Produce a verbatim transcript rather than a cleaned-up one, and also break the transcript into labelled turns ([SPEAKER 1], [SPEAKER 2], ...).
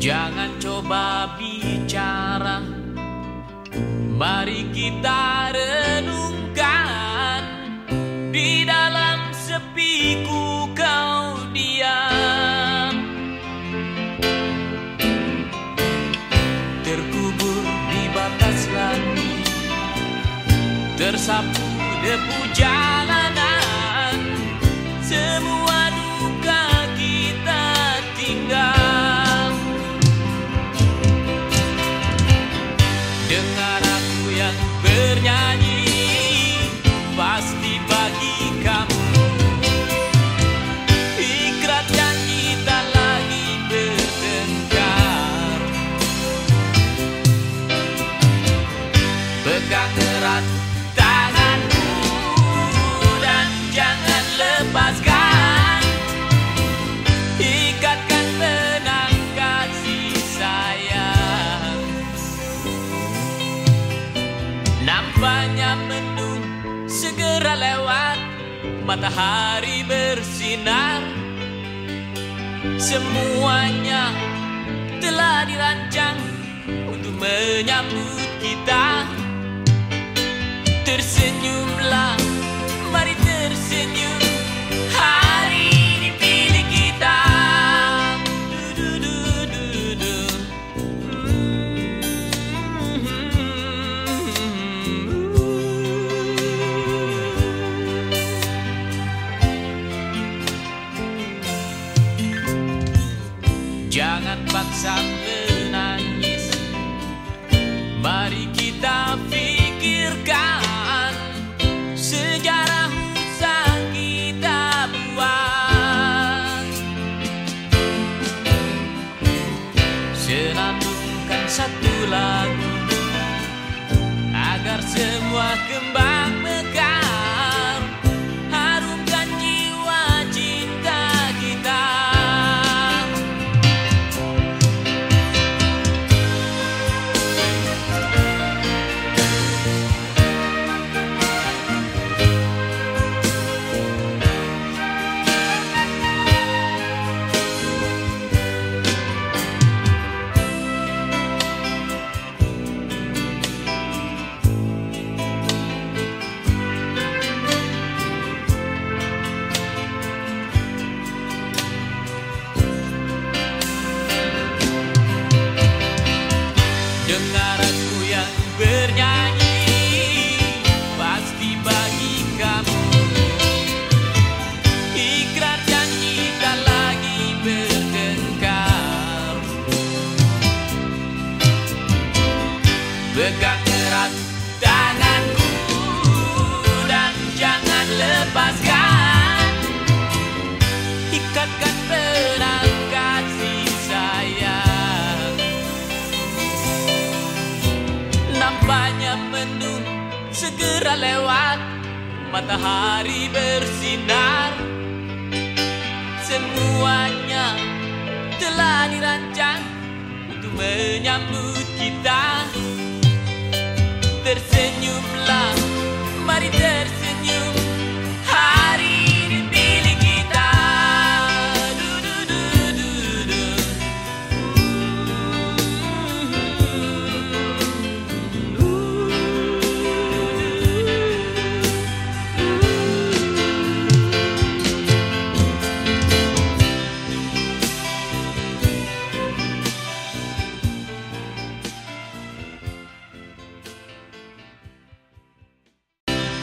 [SPEAKER 1] Jangan coba bicara, mari kita renungkan. Di dalam sepiku kau diam, terkubur di batas langit, tersapu debu jalanan. Semua duka kita tinggal. Dengar aku yang bernyanyi, pasti bagi kamu ikhlas janji tak lagi bertengkar. Pegang erat tanganku dan jangan lepaskan. Ikatkan tenang kasih sayang. Nampaknya mendung segera lewat, matahari bersinar. Semuanya telah dirancang untuk menyambut kita. Tersenyumlah, mari tersenyum. Hari dipilih kita. Du, du, du, du, du. Jangan paksa menangis, mari kita pikirkan sejarah usah kita buat. Senandungkan satu lagu agar semua kembang mekar. Harumkan jiwa cinta kita. Dengar aku yang bernyanyi, pasti bagi kamu ikrar janji tak lagi bertengkar. Pegang erat tanganku dan jangan lepaskan. Ikatkan perang kasih sayang. Nampaknya mendung segera lewat, matahari bersinar. Semuanya telah dirancang untuk menyambut kita. Tersenyumlah,